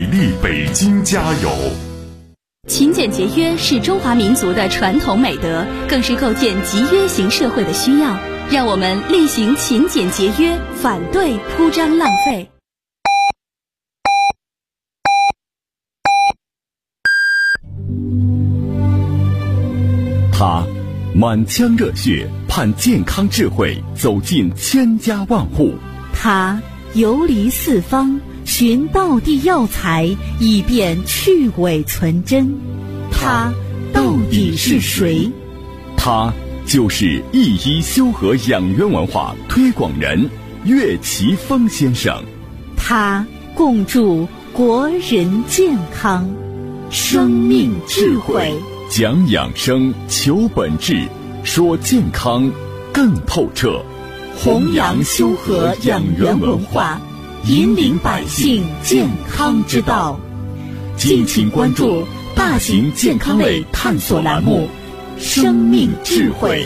丽北京加油！ 勤俭节约是中华民族的传统美德，更是构建集约型社会的需要。让我们厉行勤俭节约，反对铺张浪费。 他满腔热血，盼健康智慧走进千家万户。 他游离四方，寻道地药材，以便去伪存真。他到底是谁？ 他就是一一修和养元文化推广人岳奇峰先生。 他共筑国人健康，生命智慧， 讲养生，求本质，说健康更透彻， 弘扬修和养元文化，引领百姓健康之道。敬请关注大型健康类探索栏目《生命智慧》。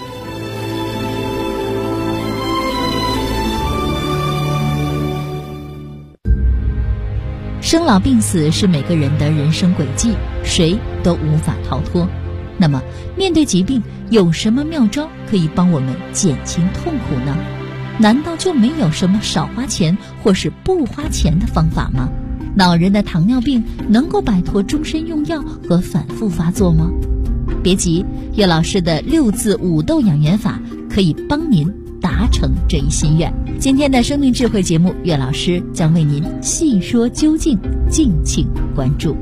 生老病死是每个人的人生轨迹，谁都无法逃脱。那么，面对疾病，有什么妙招可以帮我们减轻痛苦呢？难道就没有什么少花钱或是不花钱的方法吗？老人的糖尿病能够摆脱终身用药和反复发作吗？别急，岳老师的6字5豆养元法可以帮您达成这一心愿。今天的生命智慧节目，岳老师将为您细说究竟，敬请关注。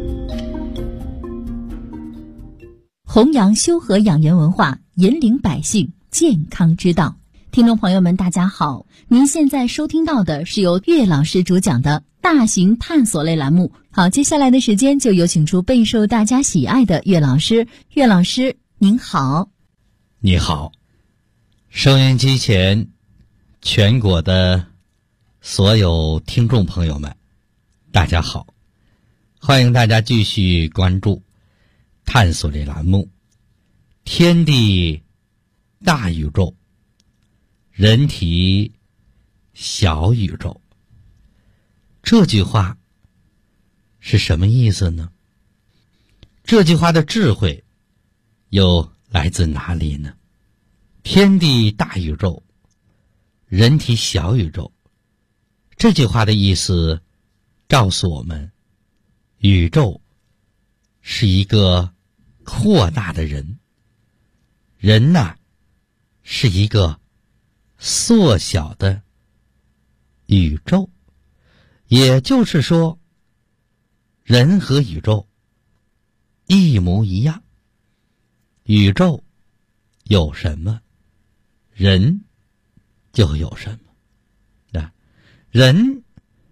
弘扬修和养元文化，引领百姓健康之道。听众朋友们大家好，您现在收听到的是由岳老师主讲的大型探索类栏目。好，接下来的时间就有请出备受大家喜爱的岳老师。岳老师您好。 你好，收音机前全国的所有听众朋友们大家好，欢迎大家继续关注探索类栏目天地大宇宙，人体小宇宙。这句话是什么意思呢？这句话的智慧又来自哪里呢？天地大宇宙，人体小宇宙，这句话的意思告诉我们，宇宙是一个扩大的人，人呐，是一个缩小的宇宙。也就是说，人和宇宙一模一样。宇宙有什么，人就有什么。人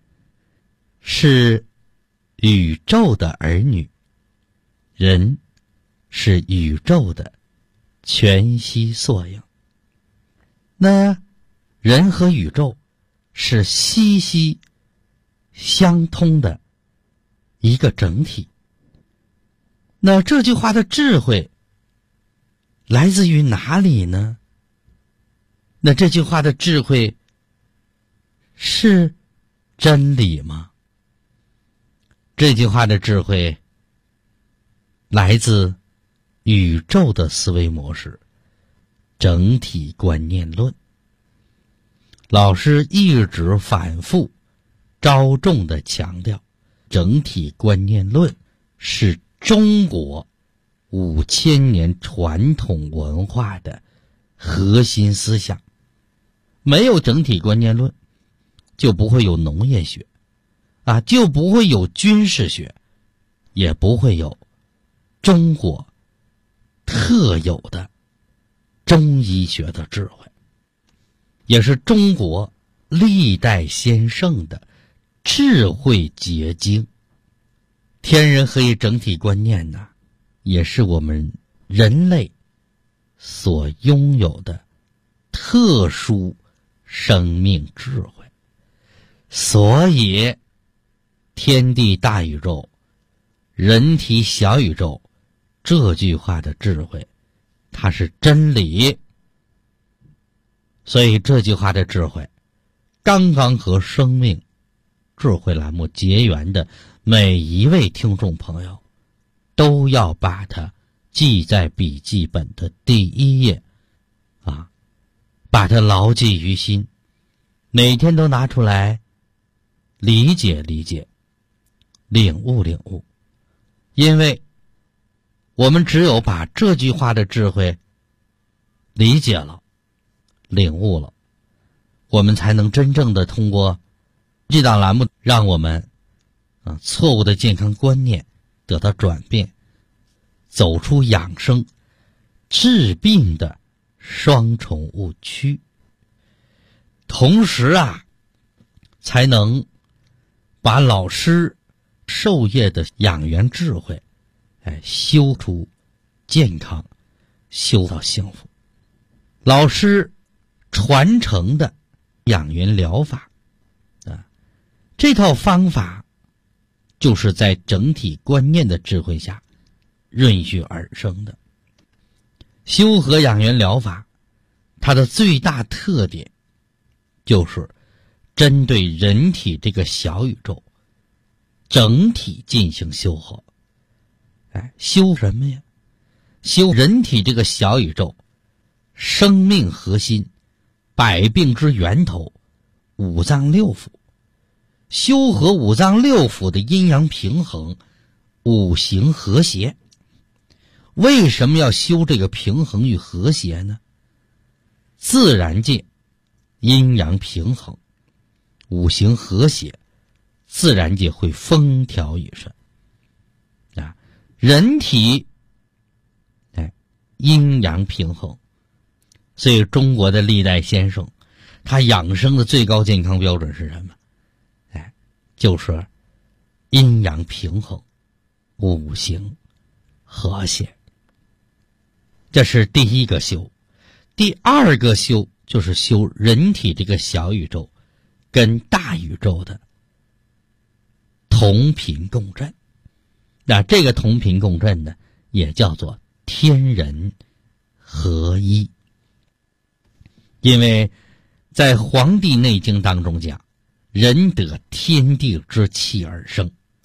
是宇宙的儿女，人是宇宙的全息缩影。那人和宇宙是息息相通的一个整体。那这句话的智慧来自于哪里呢？那这句话的智慧是真理吗？这句话的智慧来自宇宙的思维模式，整体观念论。老师一直反复着重地强调，整体观念论是中国5000年传统文化的核心思想。没有整体观念论，就不会有农业学就不会有军事学，也不会有中国特有的中医学的智慧，也是中国历代先圣的智慧结晶。天人合一整体观念呢，也是我们人类所拥有的特殊生命智慧。所以天地大宇宙，人体小宇宙，这句话的智慧它是真理。所以这句话的智慧刚刚和生命智慧栏目结缘的每一位听众朋友，都要把它记在笔记本的第1页把它牢记于心，每天都拿出来理解理解，领悟领悟。因为我们只有把这句话的智慧理解了，领悟了，我们才能真正的通过这档栏目，让我们错误的健康观念得到转变，走出养生治病的双重误区，同时才能把老师授业的养元智慧修出健康，修到幸福。老师传承的养元疗法这套方法就是在整体观念的智慧下孕育而生的。修和养元疗法它的最大特点就是针对人体这个小宇宙整体进行修和。修什么呀？修人体这个小宇宙生命核心，百病之源头，五脏六腑，修和五脏六腑的阴阳平衡，五行和谐。为什么要修这个平衡与和谐呢？自然界阴阳平衡，五行和谐，自然界会风调雨顺人体阴阳平衡。所以中国的历代先生他养生的最高健康标准是什么？就是阴阳平衡，五行和谐。这是第一个修。第二个修就是修人体这个小宇宙跟大宇宙的同频共振。那这个同频共振呢，也叫做天人合一。因为在《黄帝内经》当中讲，人得天地之气而生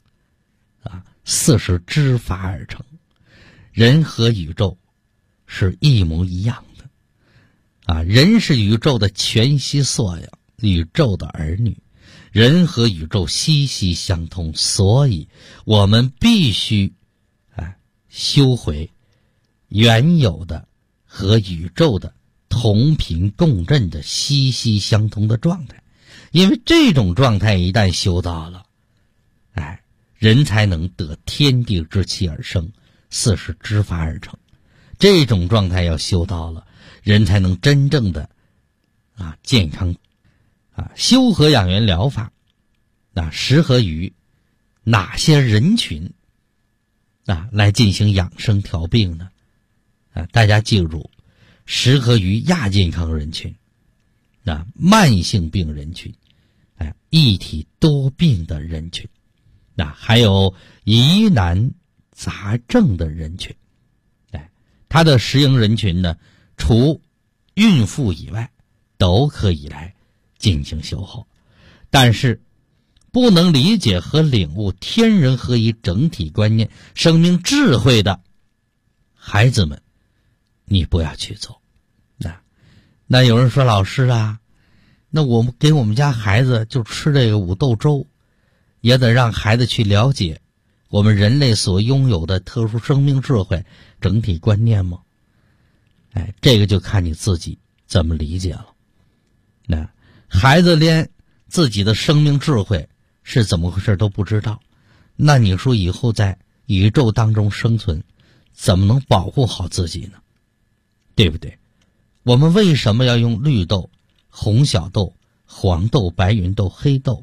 ，40之法而成。人和宇宙是一模一样的人是宇宙的全息缩影，宇宙的儿女，人和宇宙息息相通，所以我们必须修回原有的和宇宙的同频共振的息息相通的状态。因为这种状态一旦修到了人才能得天地之气而生，40之法而成。这种状态要修到了，人才能真正的健康修和养元疗法适合于哪些人群来进行养生调病呢？大家记住，适合于亚健康人群慢性病人群一体多病的人群还有疑难杂症的人群它的适应人群呢，除孕妇以外都可以来进行修候。但是不能理解和领悟天人合一整体观念生命智慧的孩子们，你不要去做。那有人说，老师那我们给我们家孩子就吃这个五豆粥，也得让孩子去了解我们人类所拥有的特殊生命智慧整体观念吗？这个就看你自己怎么理解了。孩子连自己的生命智慧是怎么回事都不知道，那你说以后在宇宙当中生存怎么能保护好自己呢？对不对？我们为什么要用绿豆、红小豆、黄豆、白芸豆、黑豆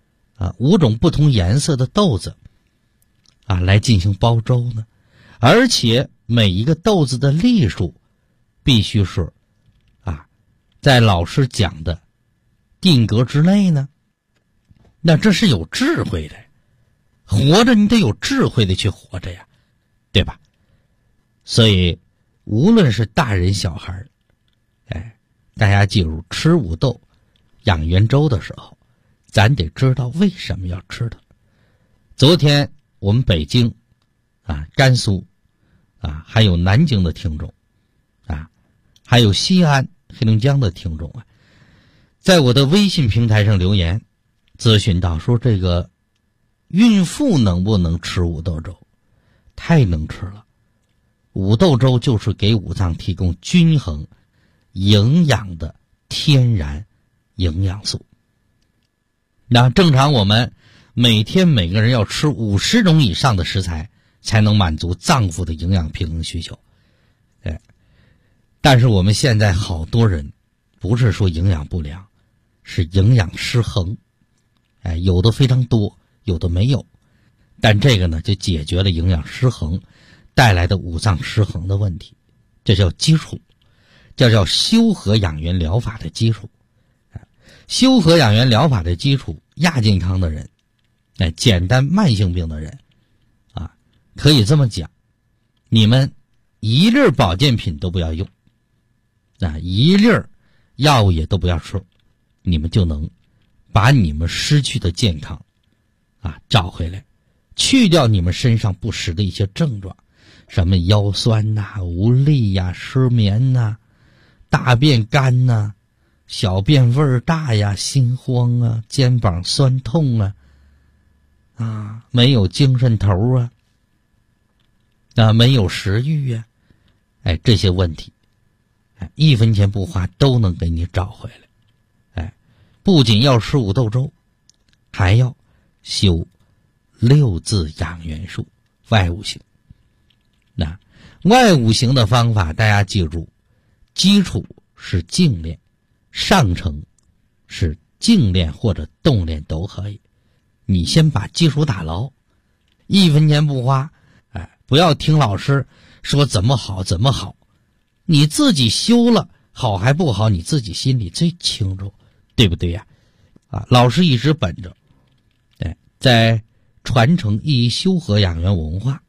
5种不同颜色的豆子来进行煲粥呢？而且每一个豆子的粒数必须是在老师讲的定格之内呢。那这是有智慧的，活着你得有智慧的去活着呀，对吧？所以无论是大人小孩大家记住，吃五豆养元粥的时候， 咱得知道为什么要吃它。昨天我们北京甘肃还有南京的听众还有西安黑龙江的听众在我的微信平台上留言咨询到说，这个孕妇能不能吃五豆粥？太能吃了。五豆粥就是给五脏提供均衡营养的天然营养素。那正常我们每天每个人要吃50种以上的食材才能满足脏腑的营养平衡需求。但是我们现在好多人不是说营养不良，是营养失衡。有的非常多，有的没有。但这个呢就解决了营养失衡带来的五脏失衡的问题，这叫基础，这叫修和养元疗法的基础。修和养元疗法的基础，亚健康的人，简单慢性病的人可以这么讲，你们一粒保健品都不要用，一粒药物也都不要吃，你们就能把你们失去的健康找回来，去掉你们身上不实的一些症状，什么腰酸无力失眠大便干小便味儿大心慌肩膀酸痛没有精神头没有食欲这些问题1分钱不花都能给你找回来。不仅要吃五豆粥，还要修6字养元术外五行。外五行的方法大家记住，基础是静练，上乘是静练或者动练都可以。你先把基础打牢，1分钱不花，不要听老师说怎么好怎么好，你自己修了好还不好，你自己心里最清楚，对不对呀？老师一直本着在传承一医修和养元文化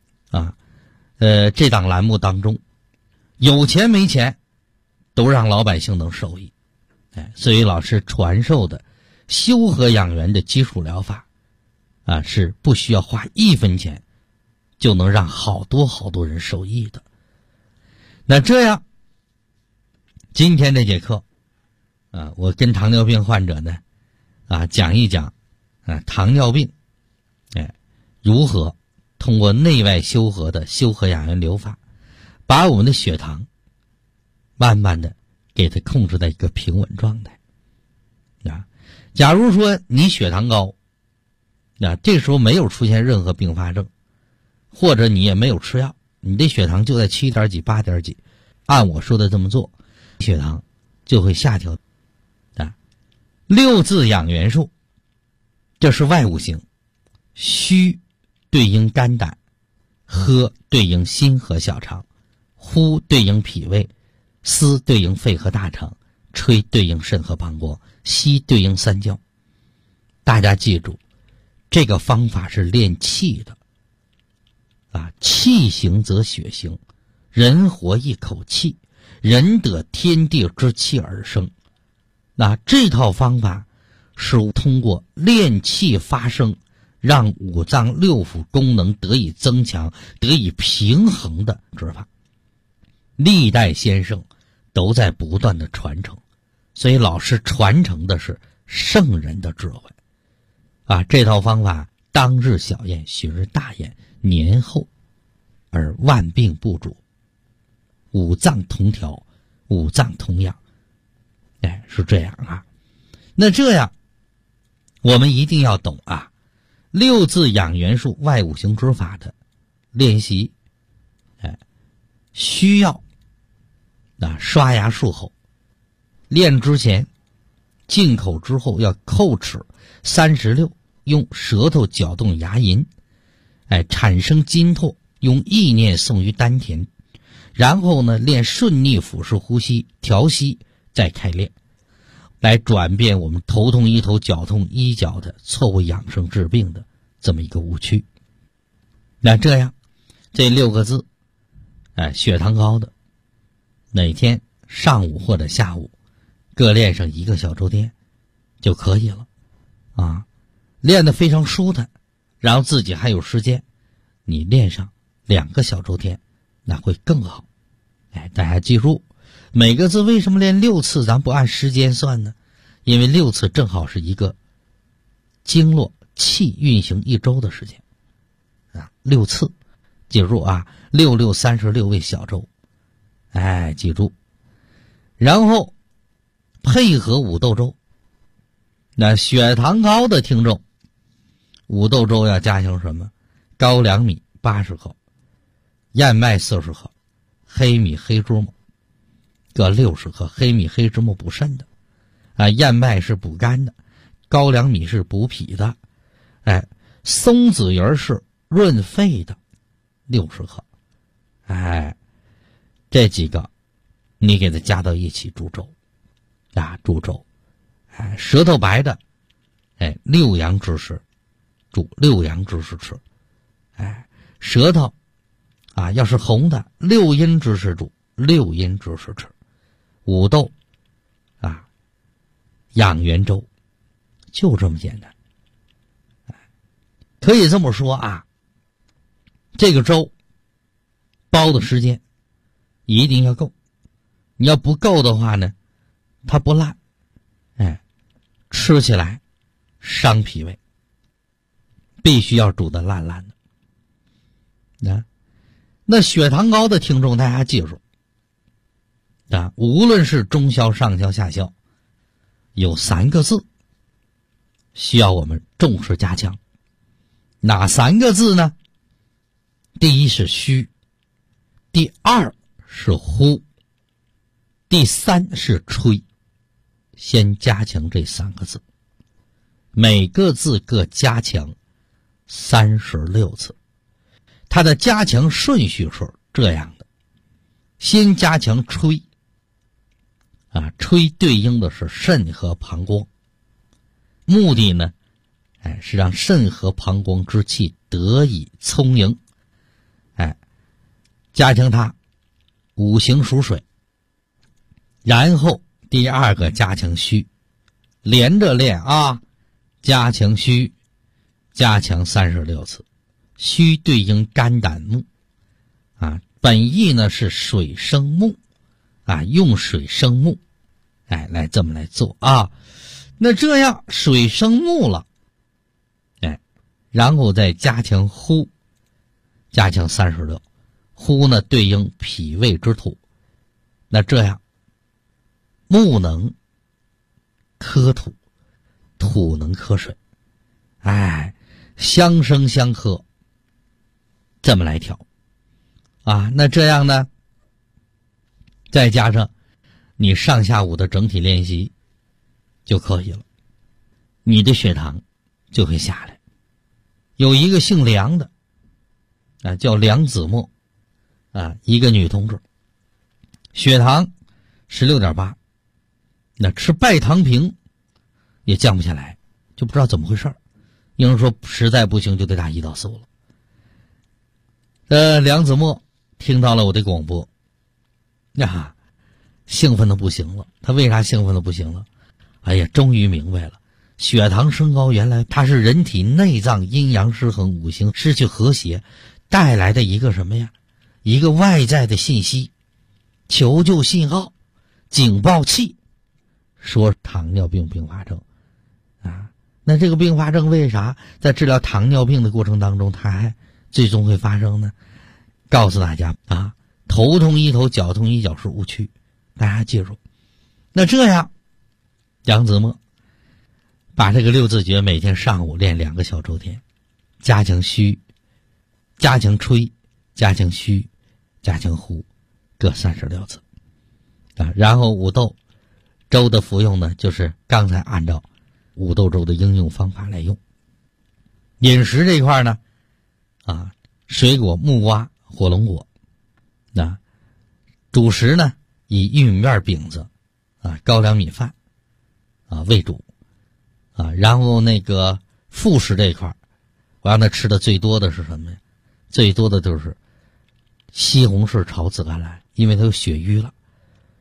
这档栏目当中，有钱没钱都让老百姓能受益。所以老师传授的修和养元的基础疗法是不需要花1分钱就能让好多好多人受益的。那这样今天这节课我跟糖尿病患者呢讲一讲糖尿病如何通过内外修和的修和养元疗法，把我们的血糖慢慢的给它控制在一个平稳状态。假如说你血糖高，这时候没有出现任何并发症，或者你也没有吃药，你的血糖就在7点几8点几，按我说的这么做，血糖就会下调。6字养元术，这是外五行，虚对应肝胆，喝对应心和小肠，呼对应脾胃，思对应肺和大肠，吹对应肾和膀胱，吸对应三焦。大家记住，这个方法是练气的气行则血行，人活一口气，人得天地之气而生。这套方法是通过练气发声，让五脏六腑功能得以增强，得以平衡的治法。历代先生都在不断的传承，所以老师传承的是圣人的智慧这套方法当日小验，旬日大验，年后而万病不主，五脏同调，五脏同养。是这样那这样我们一定要懂6字养元术外五行之法的练习。需要刷牙漱口，练之前进口之后要叩齿36，用舌头搅动牙龈，产生筋透，用意念送于丹田，然后呢练顺逆腹式呼吸，调息，再开练，来转变我们头痛医头脚痛医脚的错误养生治病的这么一个误区。那这样这6个字血糖高的哪天上午或者下午各练上1个小周天就可以了。 练得非常舒坦，然后自己还有时间，你练上2个小周天，那会更好。大家记住，每个字为什么练6次咱不按时间算呢？因为6次正好是一个经络气运行1周的时间6次，记住啊，6 6 36为小周，记住。然后配合五豆粥，那血糖高的听众，五豆粥要加强什么？高粱米80克，燕麦40克，黑米黑芝麻各60克。黑米黑芝麻补肾的燕麦是补肝的，高粱米是补脾的，松子仁是润肺的60克。这几个你给它加到一起煮粥煮粥。舌头白的6阳之食煮6阳之食吃。舌头要是红的6阴之食煮6阴之食吃。五豆养元粥，就这么简单。可以这么说这个粥煲的时间一定要够，你要不够的话呢，它不烂，吃起来伤脾胃，必须要煮得烂烂的。那血糖高的听众大家记住无论是中消、上消、下消，有3个字需要我们重视加强。哪3个字呢？第一是虚，第2是呼，第3是吹。先加强这3个字，每个字各加强36次。它的加强顺序是这样的：先加强吹吹对应的是肾和膀胱，目的呢是让肾和膀胱之气得以充盈，加强它五行属水。然后第2个加强虚，连着练加强虚，加强36次。虚对应肝胆木本意呢是水生木用水生木，来这么来做那这样水生木了，然后再加强呼，加强36。呼呢对应脾胃之土，那这样木能克土，土能克水，相生相克，这么来调那这样呢，再加上你上下午的整体练习就可以了，你的血糖就会下来。有一个姓梁的叫梁子墨一个女同志，血糖16.8，那吃拜糖平也降不下来，就不知道怎么回事。有人说实在不行就得打胰岛素了。梁子墨听到了我的广播兴奋的不行了。他为啥兴奋的不行了？终于明白了，血糖升高原来它是人体内脏阴阳失衡，五行失去和谐带来的一个什么呀？一个外在的信息，求救信号，警报器，说糖尿病并发症那这个并发症为啥在治疗糖尿病的过程当中它还最终会发生呢？告诉大家头痛医头，脚痛医脚是误区，大家记住。那这样杨子墨把这个6字诀每天上午练2个小周天，加强虚，加强吹，加强虚，加强呼，各36次然后五豆粥的服用呢，就是刚才按照五豆粥的应用方法来用。饮食这一块呢水果木瓜、火龙果主食呢以玉米面饼子高粱米饭为主然后那个副食这一块我让他吃的最多的是什么呀？最多的就是西红柿炒紫甘蓝，因为它有血瘀了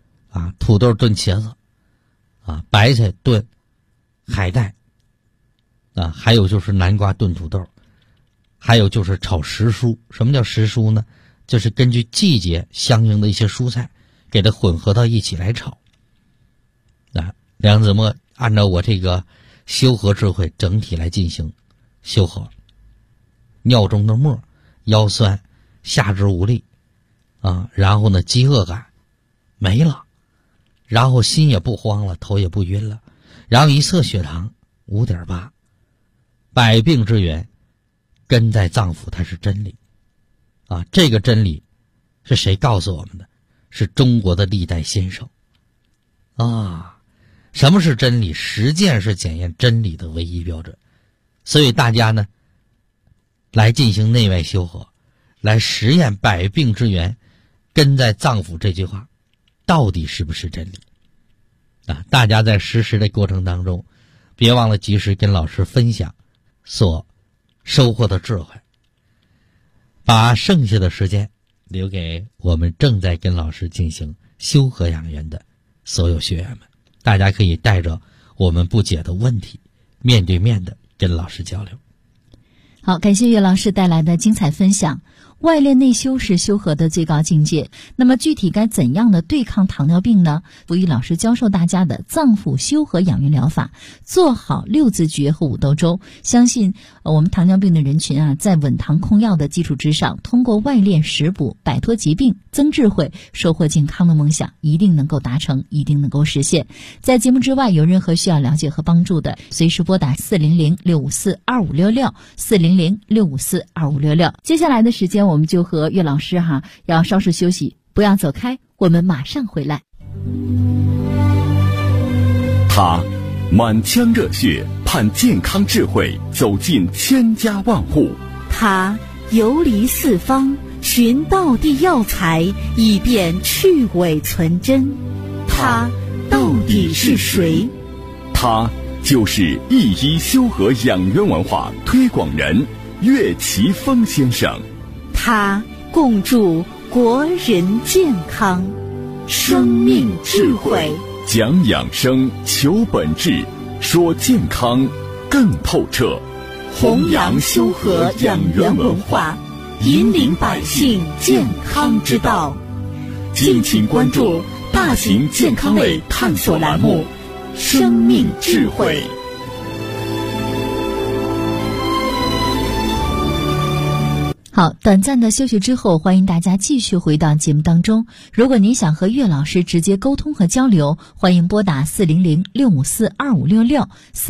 土豆炖茄子白菜炖海带啊，还有就是南瓜炖土豆，还有就是炒时蔬。什么叫时蔬呢？就是根据季节相应的一些蔬菜，给它混合到一起来炒。啊，梁子墨按照我这个修和智慧整体来进行修和。尿中的沫，腰酸，下肢无力，啊，然后呢，饥饿感没了，然后心也不慌了，头也不晕了，然后一测血糖5.8，百病之源根在脏腑，它是真理啊！这个真理是谁告诉我们的？是中国的历代先生啊！什么是真理？实践是检验真理的唯一标准。所以大家呢，来进行内外修和，来实验百病之源根在脏腑这句话到底是不是真理啊？大家在实施的过程当中，别忘了及时跟老师分享所收获的智慧，把剩下的时间留给我们正在跟老师进行修和养元的所有学员们。大家可以带着我们不解的问题，面对面的跟老师交流。 好，感谢岳老师带来的精彩分享。外练内修是修和的最高境界。那么具体该怎样的对抗糖尿病呢？福玉老师教授大家的脏腑修和养元疗法，做好6字诀和5豆粥。相信我们糖尿病的人群啊，在稳糖控药的基础之上，通过外练食补，摆脱疾病，增智慧，收获健康的梦想，一定能够达成，一定能够实现。在节目之外，有任何需要了解和帮助的，随时拨打400-654-2566 400-654-2566。接下来的时间，我们就和岳老师要稍事休息，不要走开，我们马上回来。 他满腔热血盼健康智慧走进千家万户， 他游离四方寻道地药材，以便去伪存真。他到底是谁？ 他就是义医修和养元文化推广人岳奇峰先生。 他共筑国人健康，生命智慧， 讲养生，求本质，说健康更透彻， 弘扬修和养元文化，引领百姓健康之道。敬请关注大型健康类探索栏目《生命智慧》。 好，短暂的休息之后，欢迎大家继续回到节目当中。如果您想和岳老师直接沟通和交流，欢迎拨打400-654-2566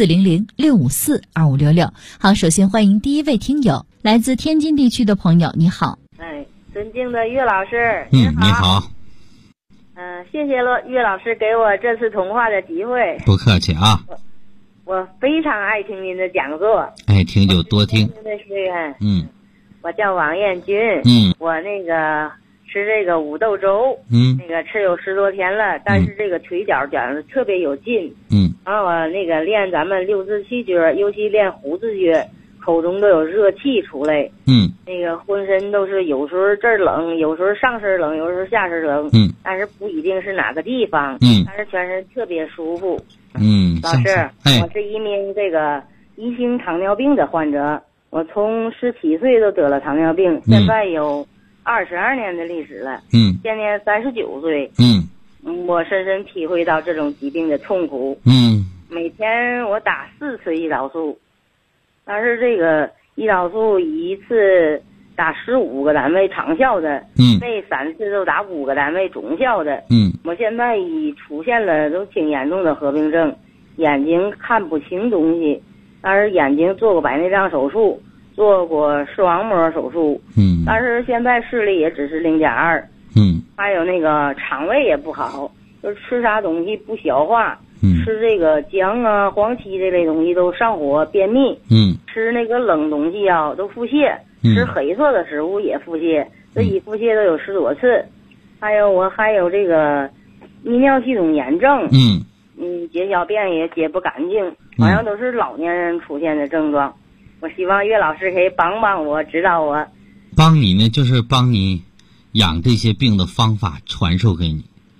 400-654-2566。好，首先欢迎第一位听友，来自天津地区的朋友，你好。 尊敬的岳老师， 你好。 谢谢岳老师给我这次通话的机会。 不客气啊。 我非常爱听您的讲座， 爱听就多听。 我叫王艳军，我那个吃这个5豆粥，那个吃有10多天了，但是这个腿脚讲的特别有劲，然后我那个练咱们6字气诀，尤其练虎字诀，口中都有热气出来，那个浑身都是有时候这儿冷，有时候上身冷，有时候下身冷，但是不一定是哪个地方，但是全身特别舒服。老师，我是一名这个1型糖尿病的患者。我从17岁都得了糖尿病，现在有22年的历史了。现年39岁。我深深体会到这种疾病的痛苦。每天我打4次胰岛素，但是这个胰岛素一次打15个单位长效的，那3次都打5个单位中效的。我现在已出现了都挺严重的合并症，眼睛看不清东西。但是眼睛做过白内障手术，做过视网膜手术，但是现在视力也只是0.2，还有那个肠胃也不好，就吃啥东西不消化，吃这个姜啊、黄芪这类东西都上火便秘，吃那个冷东西啊都腹泻，吃黑色的食物也腹泻，这一腹泻都有10多次，还有这个泌尿系统炎症，解小便也解不干净，好像都是老年人出现的症状。我希望岳老师可以帮帮我，指导我。 帮你呢，就是帮你养这些病的方法传授给你。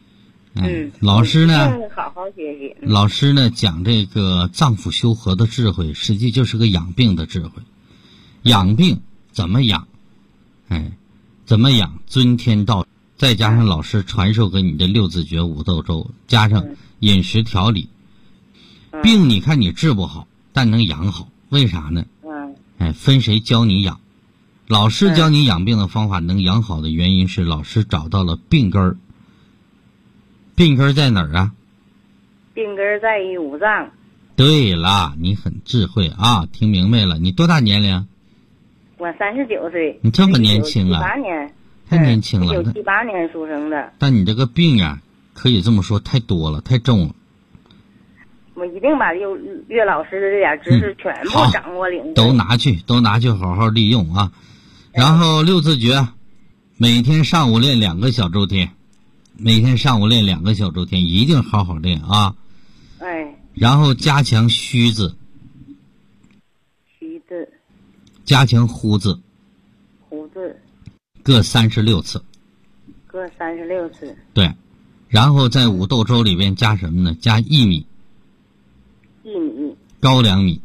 老师呢， 好好学习。 老师呢讲这个脏腑修和的智慧，实际就是个养病的智慧。养病怎么养？怎么养？遵天道，再加上老师传授给你的六字诀、五豆粥，加上饮食调理，病你看你治不好，但能养好。为啥呢？分谁教你养？老师教你养病的方法能养好的原因是老师找到了病根儿。病根在哪儿啊？ 病根在于五脏。 对了，你很智慧啊，听明白了。你多大年龄？ 我39岁。 你这么年轻啊 ？1978年。 太年轻了。 1978年出生的。 但你这个病啊，可以这么说，太多了，太重了。 我一定把岳老师的这点知识全部掌握领会。 都拿去好好利用啊。然后六字诀，每天上午练2个小周天，一定好好练啊。然后加强虚字，加强呼字，各36次。对，然后在五豆粥里边加什么呢？加薏米，高粱米，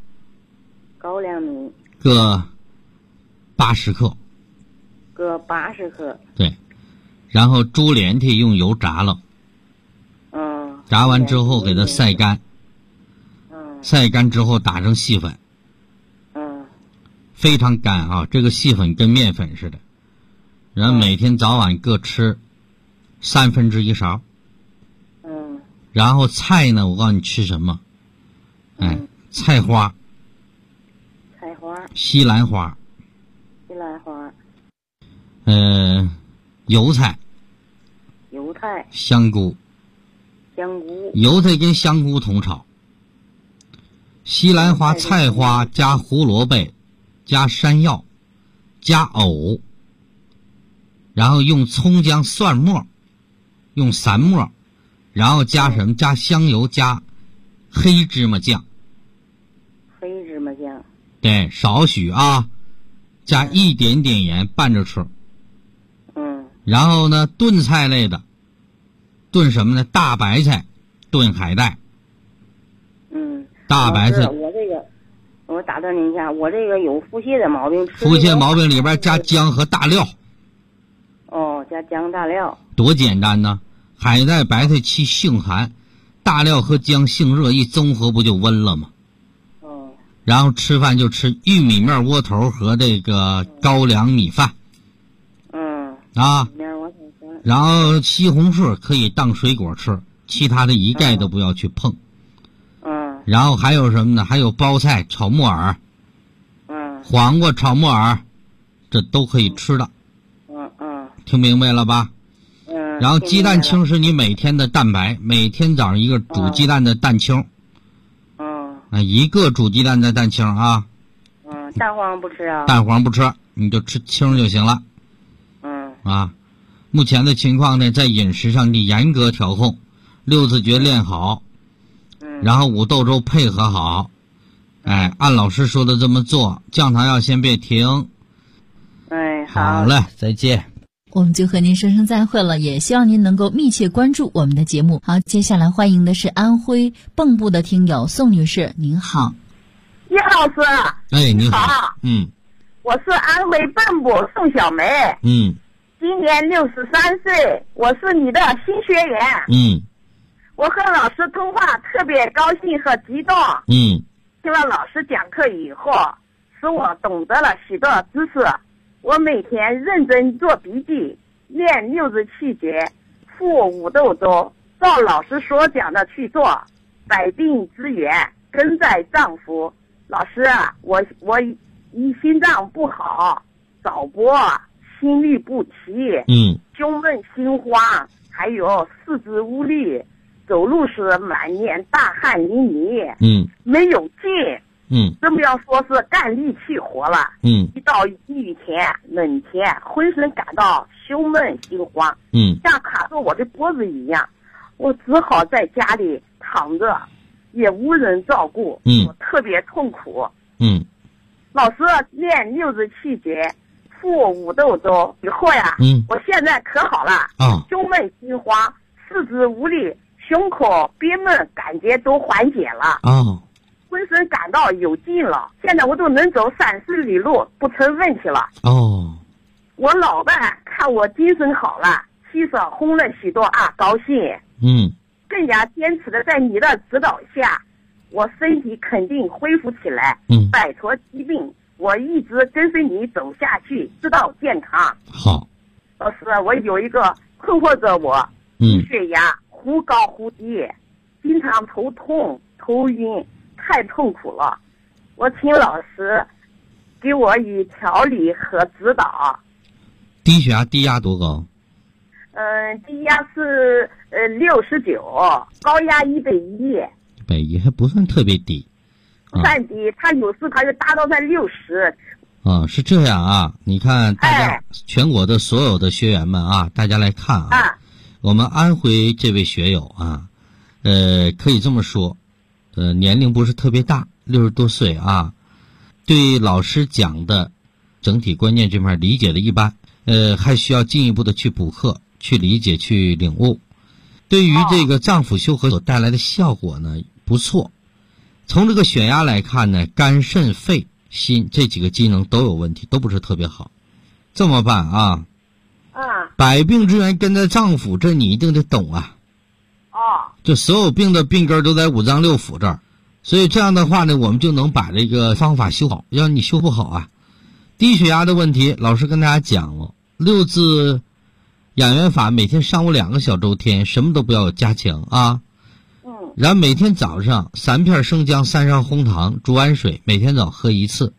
各80克。对，然后猪连涕用油炸了。炸完之后给它晒干。晒干之后打成细粉。非常干啊，这个细粉跟面粉似的。然后每天早晚各吃1/3勺。然后菜呢，我告诉你吃什么？菜花。西兰花。油菜。香菇。油菜跟香菇同炒。西兰花、菜花加胡萝卜，加山药，加藕，然后用葱姜蒜末，用散末，然后加什么？加香油，加黑芝麻酱。对，少许啊，加一点点盐拌着吃。然后呢，炖菜类的，炖什么呢？大白菜炖海带。大白菜。 我打断您一下，我这个有腹泻的毛病。 腹泻毛病里边加姜和大料。 加姜大料。 多简单呢！海带、白菜其性寒，大料和姜性热，一综合不就温了吗？然后吃饭就吃玉米面窝头和这个高粱米饭。然后西红柿可以当水果吃，其他的一概都不要去碰。然后还有什么呢？还有包菜炒木耳，黄瓜炒木耳，这都可以吃的。听明白了吧？然后鸡蛋清是你每天的蛋白，每天早上一个煮鸡蛋的蛋清。一个煮鸡蛋的蛋清啊。 蛋黄不吃啊？ 蛋黄不吃，你就吃清就行了。目前的情况呢，在饮食上你严格调控，六字诀练好。然后五豆粥配合好，按老师说的这么做，降糖药先别停。好了，再见。 我们就和您说声再会了，也希望您能够密切关注我们的节目。好，接下来欢迎的是安徽蚌埠的听友宋女士，您好。 叶老师。 你好。 我是安徽蚌埠宋小梅。今年63岁，我是你的新学员。我和老师通话特别高兴和激动。听了老师讲课以后，使我懂得了许多知识。我每天认真做笔记，练六字气诀，服五豆粥，照老师所讲的去做，百病之源根在脏腑。老师啊，我心脏不好，早搏，心律不齐，胸闷心慌，还有四肢无力，走路时满脸大汗淋漓，没有劲，更不要说是干力气活了，一到雨天冷天，浑身感到胸闷心慌，像卡住我的脖子一样，我只好在家里躺着，也无人照顾，我特别痛苦。老师练六字气诀，服五豆粥以后呀，我现在可好了，胸闷心慌， 四肢无力，胸口憋闷感觉都缓解了。 哦。 浑身感到有劲了，现在我都能走30里路，不成问题了。 哦。 我老伴看我精神好了，气色红了许多啊，高兴。更加坚持的在你的指导下，我身体肯定恢复起来。摆脱疾病，我一直跟随你走下去，直到健康。 好。 老师，我有一个困惑着我，低血压忽高忽低，经常头痛头晕，太痛苦了。我请老师给我以调理和指导。 低血压低压多高？ 低压是69，高压110。 110还不算特别低。 不算低，他有时他就达到在60。 是这样啊，你看大家全国的所有的学员们啊，大家来看啊，我们安徽这位学友啊，可以这么说，年龄不是特别大，60多岁啊，对老师讲的整体观念这块理解的一般，还需要进一步的去补课、去理解、去领悟。对于这个脏腑修和所带来的效果呢，不错。从这个血压来看呢，肝、肾、肺、心这几个机能都有问题，都不是特别好。这么办啊？百病之源根在脏腑，这你一定得懂啊。这所有病的病根都在五脏六腑这儿，所以这样的话呢，我们就能把这个方法修好。要你修不好啊，低血压的问题，老师跟大家讲了，6字养元法，每天上午2个小周天，什么都不要加强啊。然后每天早上3片生姜，3勺红糖，煮完水，每天早喝1次。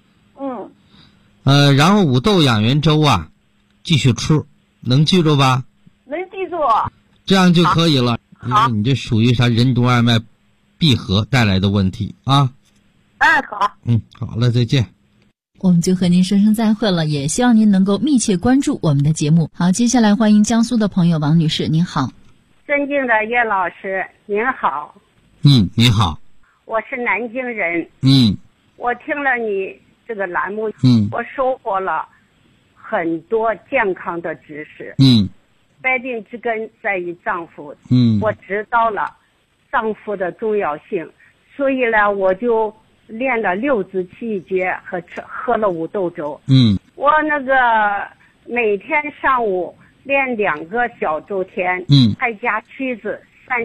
然后五豆养元粥啊，继续吃，能记住吧？ 能记住。 这样就可以了。因为你这属于啥任督二脉闭合带来的问题啊。 好。 好了，再见。 我们就和您说声再会了，也希望您能够密切关注我们的节目。好，接下来欢迎江苏的朋友王女士，您好。 尊敬的叶老师，您好。 您好。 我是南京人。我听了你这个栏目，我收获了很多健康的知识。百病之根在于脏腑。我知道了脏腑的重要性，所以呢，我就练了6字气诀和喝了五豆粥。我那个每天上午练2个小周天，还加曲子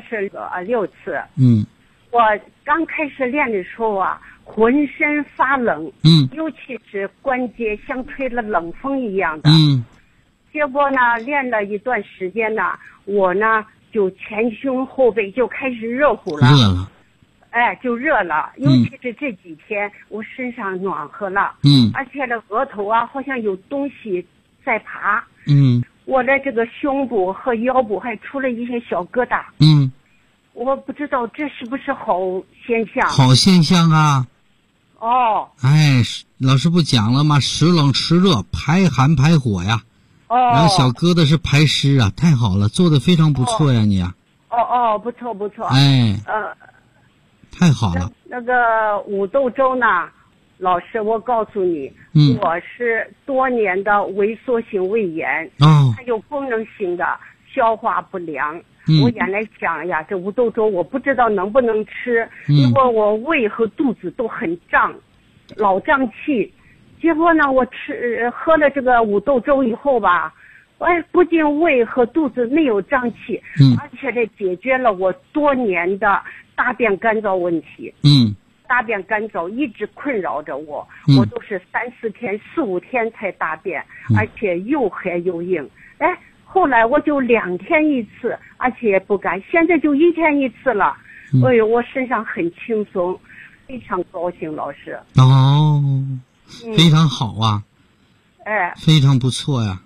36次。我刚开始练的时候啊，浑身发冷，尤其是关节像吹了冷风一样的。结果呢，练了一段时间呢，我呢就前胸后背就开始热乎了。就热了，尤其是这几天我身上暖和了。而且这额头啊好像有东西在爬。我的这个胸部和腰部还出了一些小疙瘩。我不知道这是不是好现象。 好现象啊。 哎， 老师不讲了吗？时冷时热，排寒排火呀。然后小疙瘩是排湿啊，太好了，做得非常不错呀，你啊。 不错不错。 太好了。 那个五豆粥呢，老师，我告诉你，我是多年的萎缩性胃炎，还有功能性的消化不良。我原来想呀，这五豆粥我不知道能不能吃，因为我胃和肚子都很胀，老胀气。结果呢，我喝了这个五豆粥以后吧，不仅胃和肚子没有胀气，而且这解决了我多年的大便干燥问题。大便干燥一直困扰着我，我都是3、4天、4、5天才大便，而且又黑又硬。后来我就2天1次，而且也不干，现在就1天1次了。我身上很轻松，非常高兴，老师。 非常好啊。非常不错呀。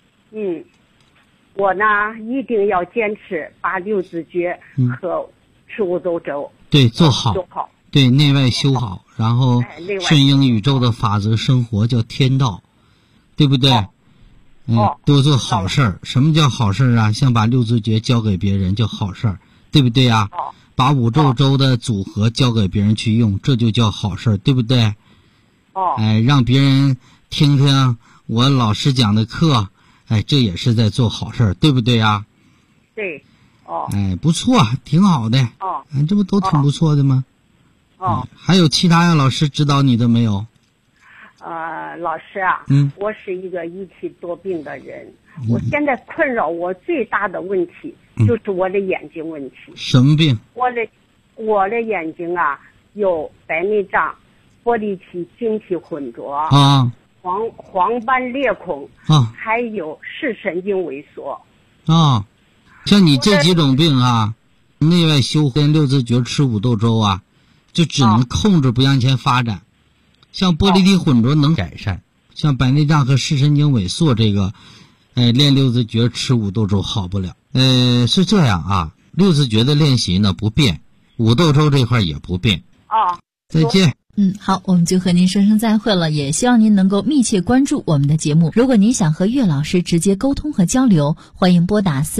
我呢一定要坚持把6字诀和吃五豆粥。 对，做好。对，内外修好，然后顺应宇宙的法则生活，叫天道，对不对？多做好事儿。什么叫好事儿啊？像把6字诀交给别人叫好事儿，对不对呀？把五豆粥的组合交给别人去用，这就叫好事儿，对不对？让别人听听我老师讲的课，这也是在做好事儿，对不对呀？ 对。 哦。 哎，不错，挺好的。 哦。 这不都挺不错的吗？ 哦。 还有其他老师指导你的没有？ 老师啊，我是一个一体多病的人，我现在困扰我最大的问题就是我的眼睛问题。 什么病？ 我的眼睛啊，有白内障、玻璃体、晶体混浊啊， 黄斑裂孔啊， 还有视神经萎缩啊。像你这几种病啊，内外休跟六字诀吃五豆粥啊，就只能控制不向前发展。像玻璃体混浊能改善，像白内障和视神经萎缩这个，练六字诀吃五豆粥好不了。是这样啊，六字诀的练习呢不变，五豆粥这块也不变。再见。 好，我们就和您说声再会了，也希望您能够密切关注我们的节目。如果您想和岳老师直接沟通和交流，欢迎拨打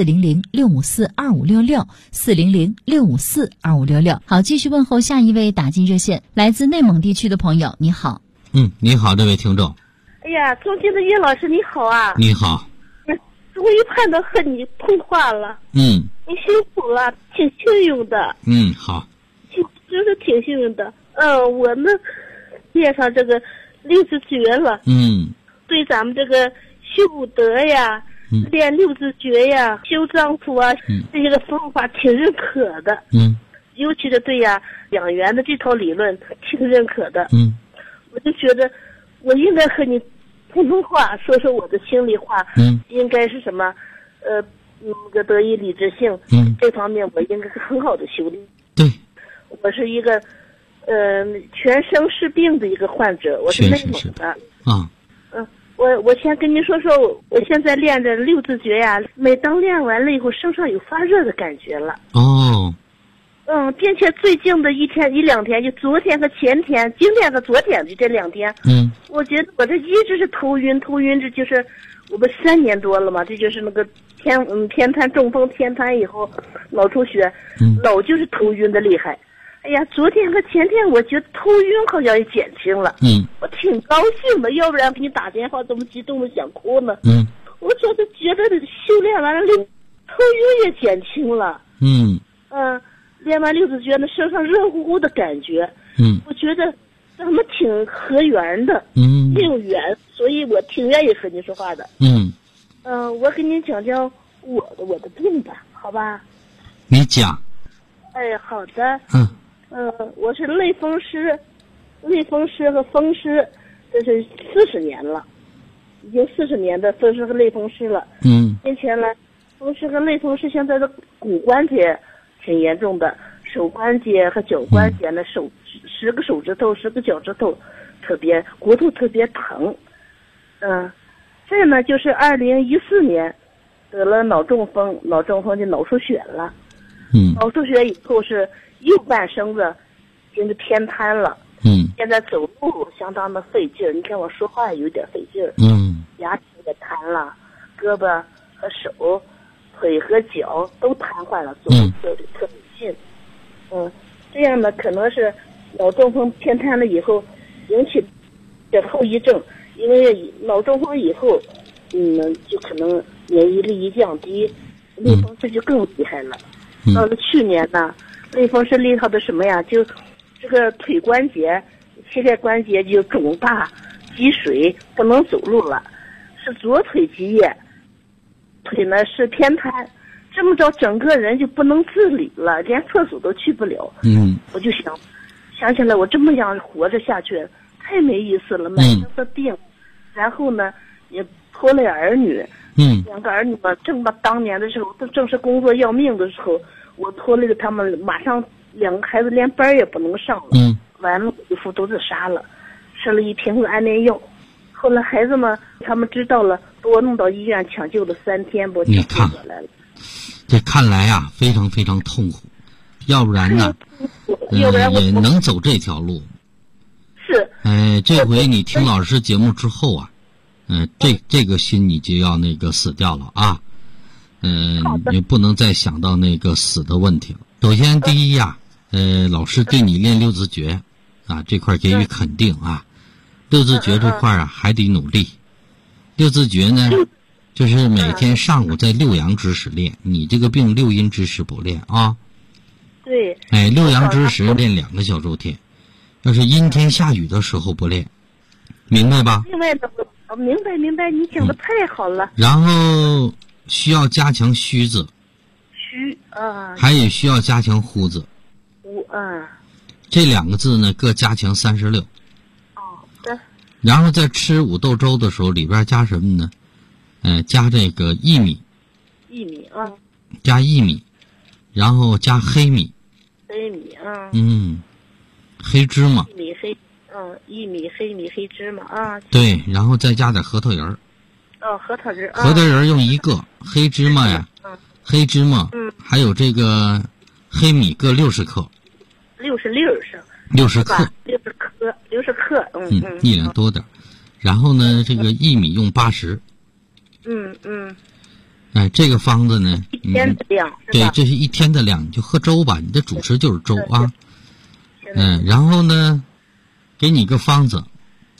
400-654-2566，400-654-2566。好，继续问候下一位打进热线，来自内蒙地区的朋友，你好。 你好，这位听众。 哎呀，尊敬的岳老师，你好啊。 你好。 终于盼到和你通话了。你辛苦了，挺幸运的。 好。 真是挺幸运的。我呢练上这个六字诀了。对咱们这个修武德呀，练六字诀呀，修脏腑啊，这些个方法挺认可的。尤其是对呀养元的这套理论挺认可的。我就觉得我应该和你通话，说说我的心里话。应该是什么？个德艺理智性。这方面我应该是很好的修炼。 对。 我是一个全身是病的一个患者，我是内蒙的。我先跟您说说，我现在练着六字诀呀，每当练完了以后，身上有发热的感觉了。并且最近的一两天，就昨天和前天，今天和昨天的这2天，我觉得我这一直是头晕，这就是我们3年多了嘛，这就是那个偏瘫中风偏瘫以后脑出血，老就是头晕的厉害。哎呀，昨天和前天我觉得头晕好像也减轻了。我挺高兴的，要不然给你打电话这么激动的想哭呢。我就是觉得修炼完了头晕也减轻了。练完六字诀呢，身上热乎乎的感觉。我觉得咱们挺合缘的。应缘，所以我挺愿意和您说话的。我给您讲讲我的病吧，好吧？ 你讲。 好的。我是类风湿和风湿，这是40年了，已经40年的风湿和类风湿了。目前呢，风湿和类风湿现在的骨关节挺严重的，手关节和脚关节呢，10个手指头10个脚趾头骨头特别疼。这呢就是2014年得了脑中风就脑出血了。脑出血以后是右半身子已经是偏瘫了。现在走路相当的费劲儿，你看我说话有点费劲儿。牙齿也瘫了，胳膊和手、腿和脚都瘫痪了，走路走得特别劲。这样呢可能是脑中风偏瘫了以后引起的后遗症，因为脑中风以后，就可能免疫力一降低，类风湿就更厉害了。到了去年呢，类风湿厉害的什么呀？就这个腿关节、膝盖关节就肿大、积水，不能走路了，是左腿积液，腿呢是偏瘫，这么着整个人就不能自理了，连厕所都去不了。我就想起来，我这么样活着下去太没意思了，满身的病，然后呢也拖累儿女。2个儿女嘛，当年的时候，正是工作要命的时候，我拖累了他们，马上2个孩子连班也不能上了。完了，一副都自杀了，吃了1瓶子安眠药。后来孩子们他们知道了，把我弄到医院抢救了3天，把我抢救过来了。 这看来啊，非常非常痛苦，要不然呢，也能走这条路。 是。 这回你听老师节目之后啊。这个心你就要死掉了啊。你不能再想到死的问题了。首先第一呀，老师对你练六字诀啊这块给予肯定啊。六字诀这块啊还得努力。六字诀呢， 就是每天上午在六阳之时练，你这个病六阴之时不练啊。 对。 哎，六阳之时练2个小周天，要是阴天下雨的时候不练，明白吧？ 明白，你讲的太好了。 然后需要加强虚字，还有需要加强呼字。这2个字呢，各加强36。 对。 然后在吃五豆粥的时候，里边加什么呢？加这个薏米。加薏米，然后加黑米。黑芝麻。 薏米、黑米、黑芝麻啊。 对，然后再加点核桃仁儿。 核桃仁。 核桃仁儿用1个，黑芝麻呀，黑芝麻，还有这个黑米各60克。60克。 60克。 1两多点。然后呢，这个薏米用80。这个方子呢， 一天的量， 对，这是1天的量，你就喝粥吧，你的主食就是粥啊。然后呢，给你个方子。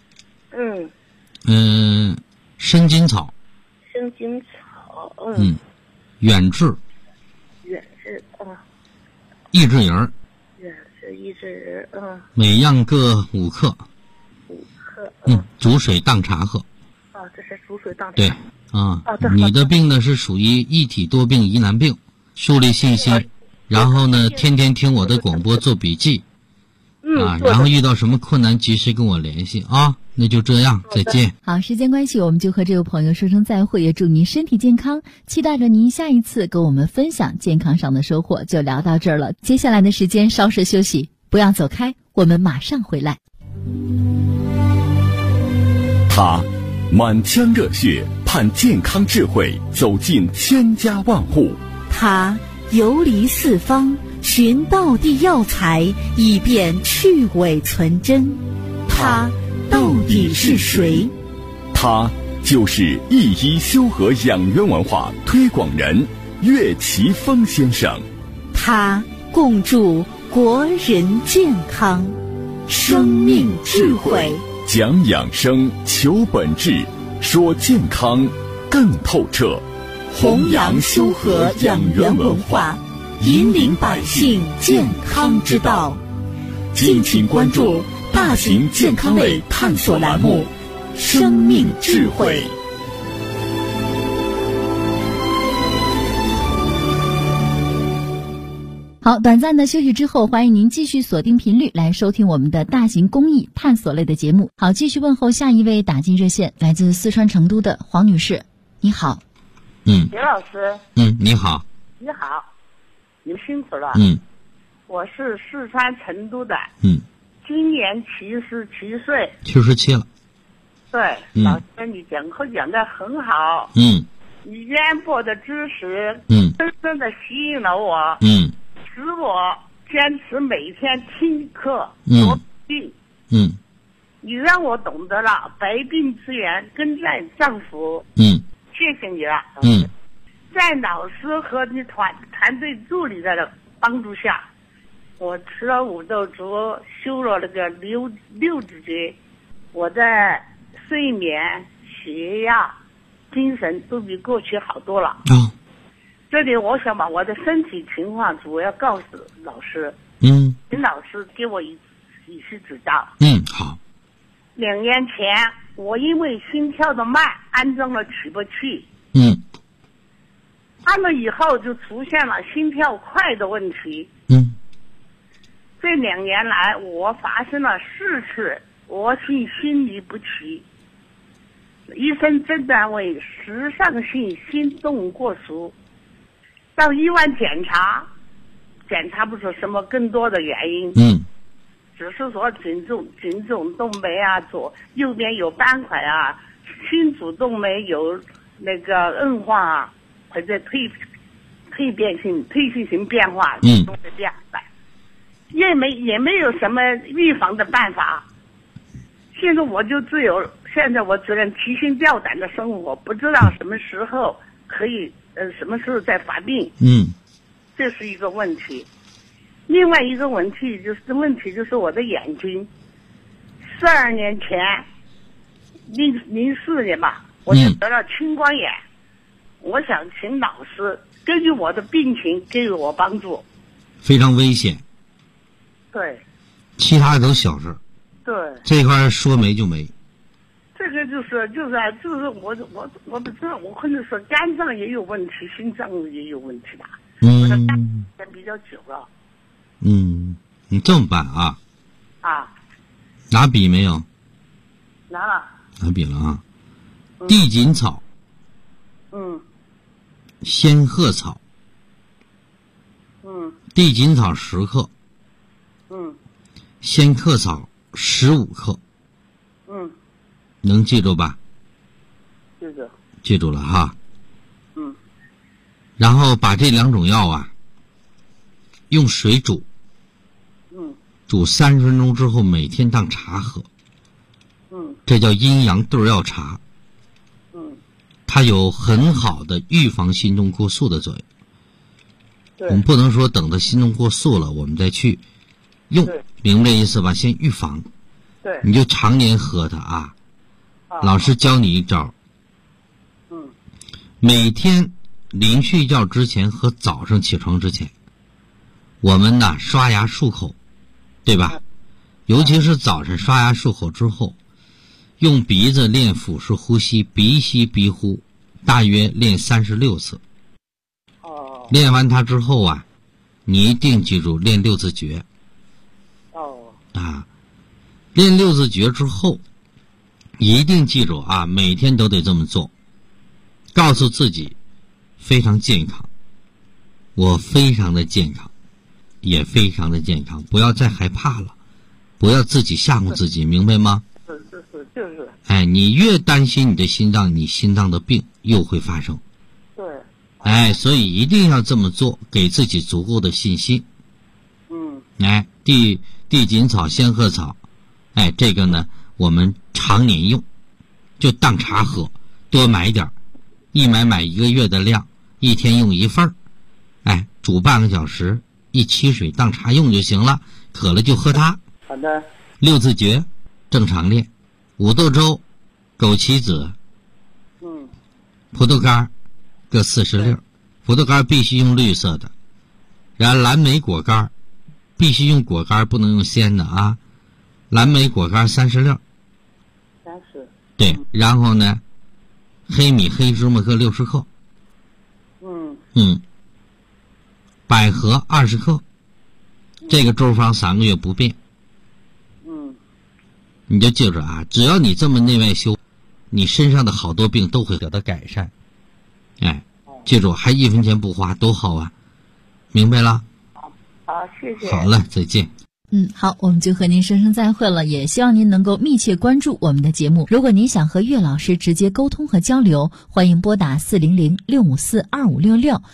生筋草。远志。益智仁。每样各5克。煮水当茶喝。 这是煮水当茶。 对。你的病呢是属于一体多病疑难病，树立信心，然后呢天天听我的广播做笔记，然后遇到什么困难及时跟我联系啊。那就这样，再见。 好，时间关系，我们就和这位朋友说声再会，也祝您身体健康，期待着您下一次跟我们分享健康上的收获。就聊到这儿了，接下来的时间稍事休息，不要走开，我们马上回来。 他满腔热血盼健康智慧走进千家万户， 他游离四方寻道地药材，以便去伪存真。他到底是谁？ 他就是一医修和养元文化推广人岳奇峰先生。 他共筑国人健康，生命智慧， 讲养生，求本质，说健康更透彻， 弘扬修和养元文化，引领百姓健康之道。敬请关注大型健康类探索栏目《生命智慧》。 好，短暂的休息之后，欢迎您继续锁定频率来收听我们的大型公益探索类的节目。好，继续问候下一位打进热线，来自四川成都的黄女士，你好。 刘老师。 你好。 你好，你们辛苦了。我是四川成都的。今年77岁。 77了。 对，老师，你讲课讲得很好。你渊博的知识，深深的吸引了我。使我坚持每天听课做病。你让我懂得了百病之源根在脏腑。谢谢你了。在老师和你团队助理的帮助下，我吃了五豆粥，修了那个六指节，我的睡眠、血压、精神都比过去好多了。这里我想把我的身体情况主要告诉老师。请老师给我一些指导。 好。 2年前我因为心跳的慢安装了起搏器。安了以后就出现了心跳快的问题。这2年来我发生了4次恶性心律不齐，医生诊断为时尚性心动过速。到医院检查不出什么更多的原因。只是说颈总动脉啊，右边有斑块啊，心主动脉有那个硬化啊，或者退行性变化，都会变的，也没有什么预防的办法。现在我只能提心吊胆的生活，不知道什么时候可以什么时候再发病。这是一个问题。另外一个问题就是我的眼睛。12年前，04年吧，我就得了青光眼。 我想请老师根据我的病情给予我帮助。 非常危险。 对。 其他的都小事。 对。 这块说没就没。 这个就是我不知道，我可能说肝脏也有问题，心脏也有问题吧。我的肝时间比较久了。 你这么办啊？ 啊。 拿笔没有？ 拿了。 拿笔了啊。地锦草。仙鹤草。地锦草10克。仙鹤草15克。能记住吧？记住了哈。然后把这2种药啊，用水煮。煮30分钟之后，每天当茶喝。这叫阴阳对药茶。它有很好的预防心动过速的作用。我们不能说等到心动过速了我们再去用，明白这意思吧？先预防。你就常年喝它啊。老师教你一招。每天临睡觉之前和早上起床之前，我们呢刷牙漱口，对吧？尤其是早晨刷牙漱口之后，用鼻子练腹式呼吸，鼻吸鼻呼，大约练36次。练完它之后啊，你一定记住练6字诀。练6字诀之后，一定记住啊，每天都得这么做。告诉自己非常健康，我非常的健康，也非常的健康，不要再害怕了，不要自己吓唬自己，明白吗？ 就是。 你越担心你的心脏，你心脏的病又会发生。所以一定要这么做，给自己足够的信心。地锦草、仙鹤草，这个呢，我们常年用，就当茶喝，多买点，一买1个月的量，一天用1份煮半个小时，一沏水当茶用就行了，渴了就喝它。 好的。 6字诀正常练，五豆粥、枸杞子、葡萄干各40粒，葡萄干必须用绿色的，然后蓝莓果干必须用果干，不能用鲜的啊。蓝莓果干30粒。对，然后呢，黑米黑芝麻各60克。百合20克。这个粥方3个月不变。你就记住啊，只要你这么内外修，你身上的好多病都会得到改善。记住，还1分钱不花，多好啊！明白了？ 好，谢谢。 好了，再见。 好，我们就和您说声再会了，也希望您能够密切关注我们的节目。如果您想和岳老师直接沟通和交流，欢迎拨打400-654-2566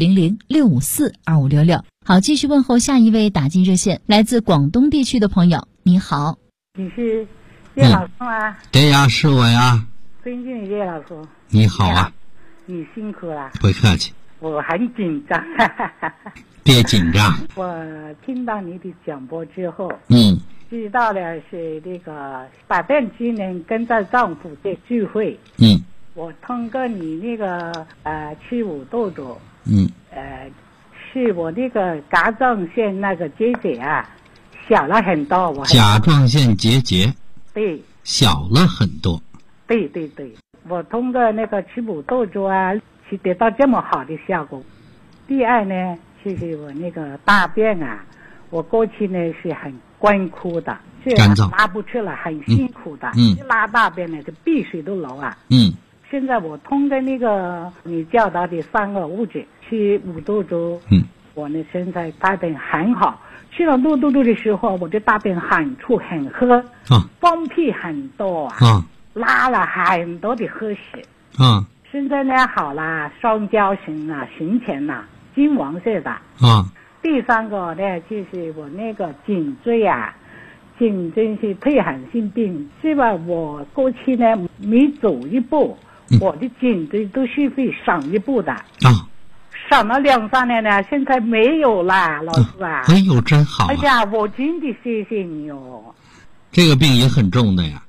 400-654-2566。好，继续问候下一位打进热线，来自广东地区的朋友，你好。 你是岳老师吗？ 对呀，是我呀。 尊敬岳老师。 你好啊。 你辛苦了。 不客气。 我很紧张。 别紧张。 我听到你的讲播之后，知道了是那个百变之年跟着丈夫的聚会。我通过你那个吃五豆粥，是我那个甲状腺那个结节啊，小了很多。 甲状腺结节。 对。 小了很多。 对，我通过那个吃五豆粥啊，是得到这么好的效果。第二呢，就是我那个大便啊，我过去呢是很干枯的， 干燥， 拉不出来，很辛苦的。一拉大便呢，就鼻水都流啊。现在我通过那个你教导的3个物质吃五豆粥，我呢现在大便很好。吃了五豆粥的时候，我的大便很粗很黑，放屁很多拉了很多的黑血。现在呢好了，双焦型啊，形前呐，金黄色的。第3个呢，就是我那个颈椎啊，颈椎是退行性病，是吧？我过去呢每走一步，我的颈椎都是会少一步的。少了2-3年呢，现在没有了，老师啊。 哎呦，真好。 哎呀，我真的谢谢你哦。 这个病也很重的呀。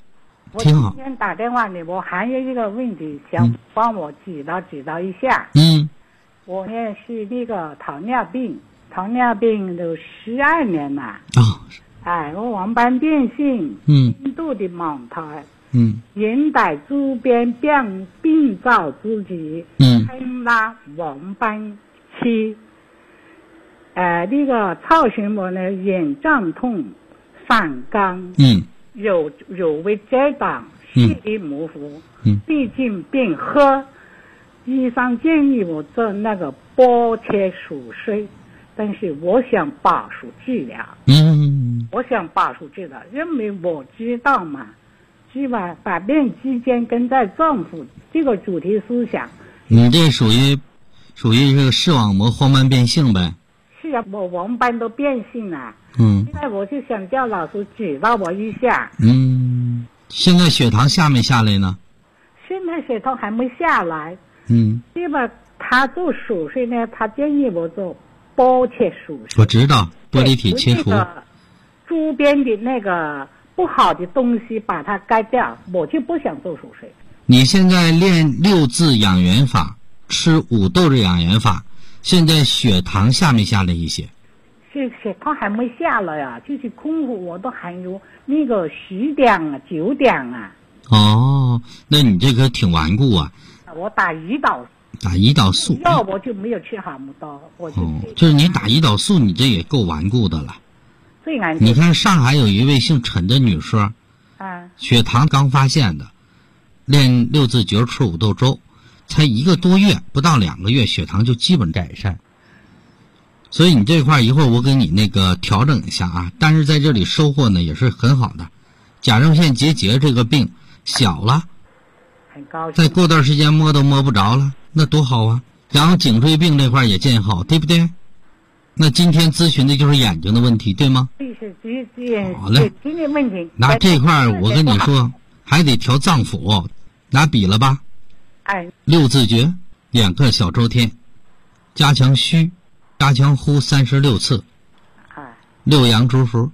挺好。 我今天打电话呢，我还有一个问题想帮我指导一下。我呢是那个糖尿病都12年了。我黄斑变性，轻度的盲胎，眼袋周边病灶自己，看了黄斑期，那个造成我呢眼胀痛、散干，有微遮挡，视力模糊，毕竟变黑。医生建议我做那个剥切手术，但是我想把手治疗。我想把手治疗，因为我知道嘛，是吧？百变之间跟在丈夫这个主题思想。 你这属于这个视网膜黄斑变性呗？ 是啊，我黄斑都变性了。现在我就想叫老师指导我一下。 现在血糖下没下来呢？ 现在血糖还没下来。对吧？他做手术呢，他建议我做剥切手术。 我知道，玻璃体切除。 周边的那个不好的东西把它改掉，我就不想做手术。 你现在练6字养元法，吃5豆质养元法，现在血糖下没下来一些？ 是血糖还没下来呀，就是空腹我都还有那个10点啊、9点啊。 那你这个挺顽固啊。 我打胰岛素药我就没有吃好么多，我就就是你打胰岛素，你这也够顽固的了。 最难。 你看上海有一位姓陈的女士，血糖刚发现的，练6字诀吃5豆粥，才1个多月，不到2个月，血糖就基本改善。所以你这块一会儿我给你那个调整一下啊，但是在这里收获呢也是很好的。甲状腺结节这个病小了。再过段时间摸都摸不着了，那多好啊！然后颈椎病这块也见好，对不对？那今天咨询的就是眼睛的问题，对吗？好嘞， 问题。 那这块我跟你说，还得调脏腑，拿笔了吧？6字诀2个小周天，加强虚，加强呼36次，6阳诸符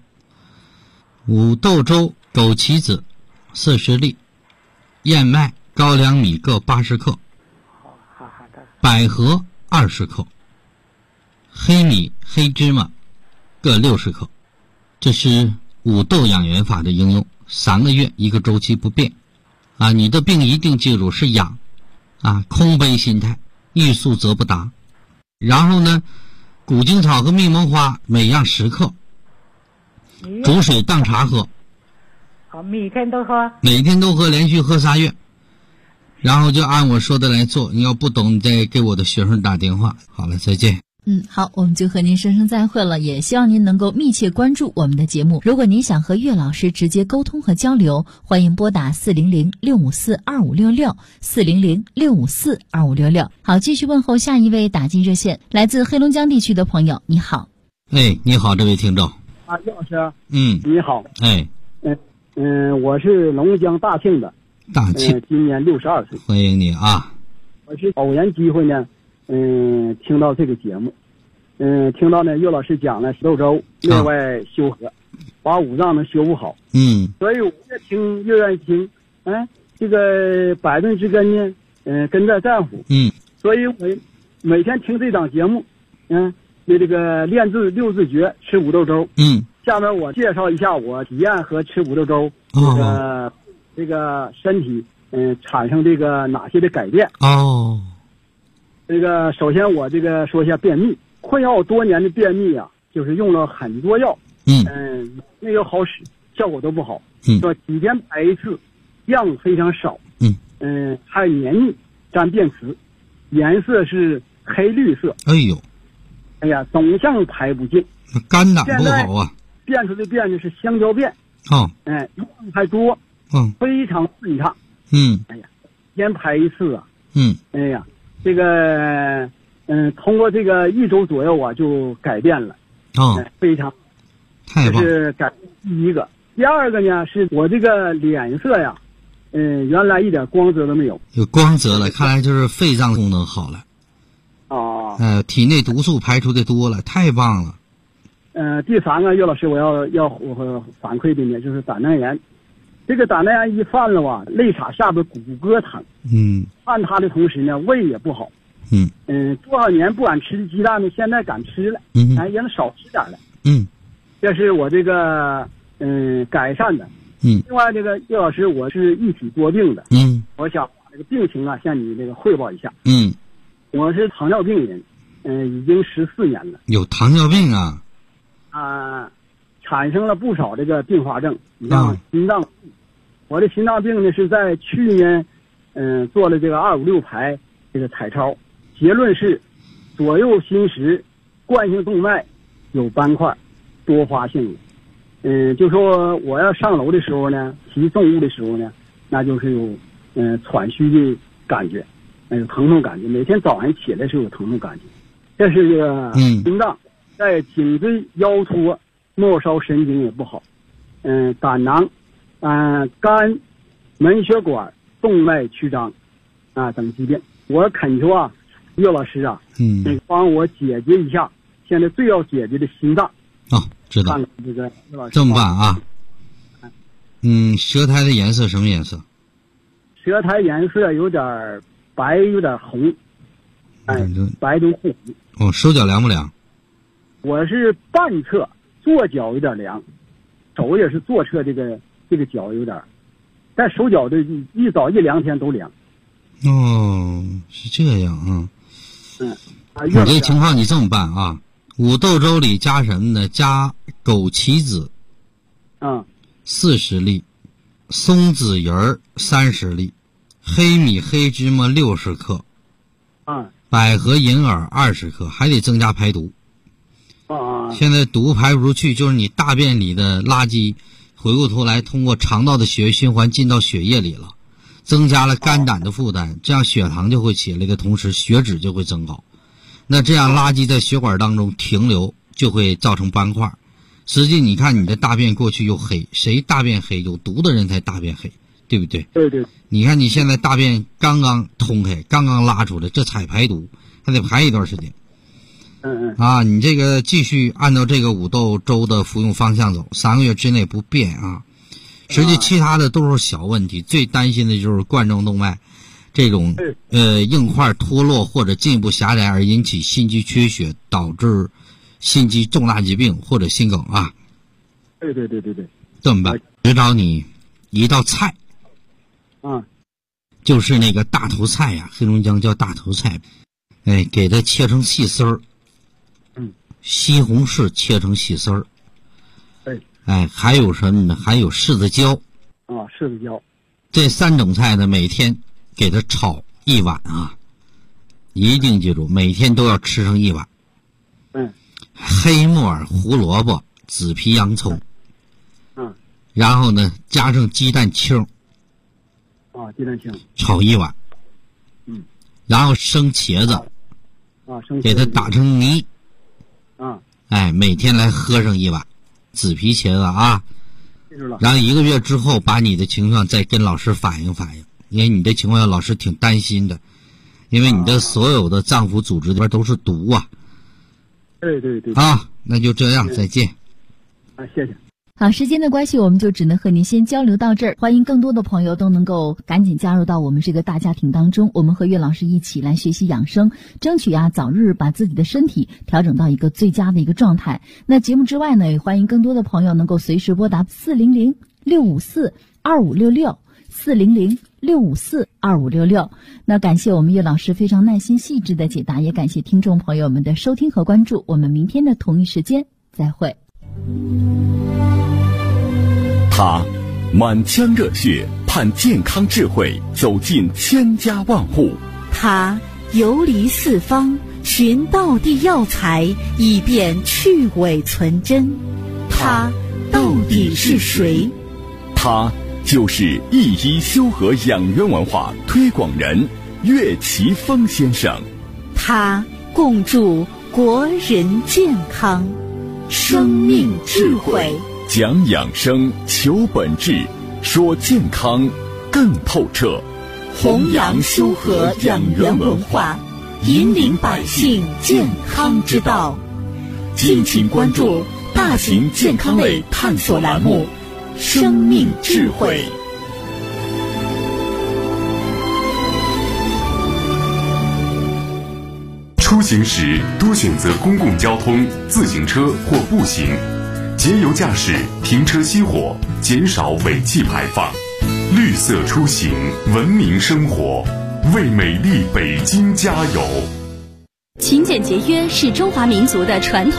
，5豆粥、枸杞子40粒，燕麦、高粱米各80克， 好的。 百合20克，黑米、黑芝麻各60克。这是5豆养元法的应用，3个月一个周期不变。你的病一定记住是养，空杯心态，欲速则不达。然后呢，古精草和密蒙花每样10克，煮水当茶喝。 每天都喝， 连续喝3月，然后就按我说的来做。你要不懂，你再给我的学生打电话。好了，再见。 好，我们就和您说声再会了，也希望您能够密切关注我们的节目。如果您想和岳老师直接沟通和交流，欢迎拨打400-654-2566 400-654-2566。好，继续问候下一位打进热线，来自黑龙江地区的朋友，你好。 你好，这位听众。 岳老师。你好。我是龙江大庆的。今年62岁。 欢迎你啊。 我是偶然机会呢，听到这个节目，听到呢岳老师讲了10豆粥内外修和，把五脏能修复好。所以我越听越愿意听。这个百病之根呢，根在脏腑。所以我每天听这档节目，对这个练字6字诀吃5豆粥。下面我介绍一下我体验和吃5豆粥这个身体产生这个哪些的改变。这个首先我这个说一下便秘，困扰我多年的便秘啊，就是用了很多药，没有好使，效果都不好。说几天排一次，量非常少。还有黏腻、沾便池，颜色是黑绿色。总像排不尽， 肝胆不好啊。 变出的便呢是香蕉便。量还多。非常顺畅。先排一次啊。这个通过这个1周左右啊就改变了。非常太棒。 这是改第一个。第二个呢是我这个脸色呀，原来一点光泽都没有。 有光泽了，看来就是肺脏功能好了。体内毒素排出的多了，太棒了。 第三个岳老师我要反馈的呢就是胆囊炎。 这个胆囊炎一犯了吧，肋叉下边骨骼疼。犯它的同时呢，胃也不好。多少年不敢吃的鸡蛋呢，现在敢吃了。也能少吃点了。这是我这个改善的。另外这个叶老师，我是一体多病的。我想把这个病情啊向你这个汇报一下。我是糖尿病人，已经14年了。 有糖尿病啊？ 产生了不少这个并发症，你像心脏。我的心脏病呢是在去年，做了这个256排这个彩超，结论是左右心室冠性动脉有斑块，多发性的。就说我要上楼的时候呢，提重物的时候呢，那就是有喘吁的感觉，有疼痛感觉，每天早上起来是有疼痛感觉。这是这个心脏，在颈椎腰托末梢神经也不好，胆囊、肝、门血管动脉曲张等疾病。我恳求岳老师帮我解决一下现在最要解决的心脏。 知道。 这个这么办啊？舌苔的颜色什么颜色？ 舌苔颜色有点白，有点红，白中透红。 手脚凉不凉？ 我是半侧，左脚有点凉，手也是左侧这个脚有点，但手脚的一早一2天都凉。 是这样啊。你这个情况你这么办啊？五豆粥里加什么呢？加枸杞子40粒，松子仁30粒，黑米黑芝麻60克，百合银耳20克，还得增加排毒。现在毒排不出去，就是你大便里的垃圾回过头来通过肠道的血液循环进到血液里了，增加了肝胆的负担，这样血糖就会起来的同时血脂就会增高，那这样垃圾在血管当中停留就会造成斑块。实际你看你的大便过去又黑，谁大便黑？有毒的人才大便黑，对不对？ 对。 你看你现在大便刚刚通开，刚刚拉出来，这才排毒，还得排一段时间。你这个继续按照这个五豆粥的服用方向走，3个月之内不变啊。实际其他的都是小问题，最担心的就是冠状动脉这种硬块脱落或者进一步狭窄而引起心肌缺血，导致心肌重大疾病或者心梗啊。 对。 这么办？指导你一道菜，就是那个大头菜呀，黑龙江叫大头菜，给它切成细丝儿。西红柿切成细丝儿。还有什么呢？还有柿子椒。 柿子椒。 这3种菜呢，每天给它炒1碗啊，一定记住，每天都要吃上1碗。黑木耳、胡萝卜、紫皮洋葱。然后呢，加上鸡蛋清。 鸡蛋清。 炒1碗。然后生茄子。给它打成泥。每天来喝上1碗紫皮茄子啊。然后1个月之后把你的情况再跟老师反映，因为你的情况老师挺担心的，因为你的所有的脏腑组织里边都是毒啊。 对。 那就这样，再见。 谢谢。 好，时间的关系，我们就只能和您先交流到这儿。欢迎更多的朋友都能够赶紧加入到我们这个大家庭当中，我们和岳老师一起来学习养生，争取早日把自己的身体调整到一个最佳的一个状态。那节目之外呢，也欢迎更多的朋友能够随时拨打400-654-2566，400-654-2566。那感谢我们岳老师非常耐心细致的解答，也感谢听众朋友们的收听和关注。我们明天的同一时间再会。 他满腔热血盼健康智慧走进千家万户， 他游离四方寻道地药材以便去伪存真，他到底是谁？ 他就是一医修和养元文化推广人岳奇峰先生， 他共筑国人健康生命智慧， 讲养生求本质，说健康更透彻， 弘扬修和养元文化，引领百姓健康之道。敬请关注大型健康类探索栏目《 生命智慧。 出行时多选择公共交通、自行车或步行，节油驾驶，停车熄火，减少尾气排放。绿色出行，文明生活，为美丽北京加油。 勤俭节约是中华民族的传统。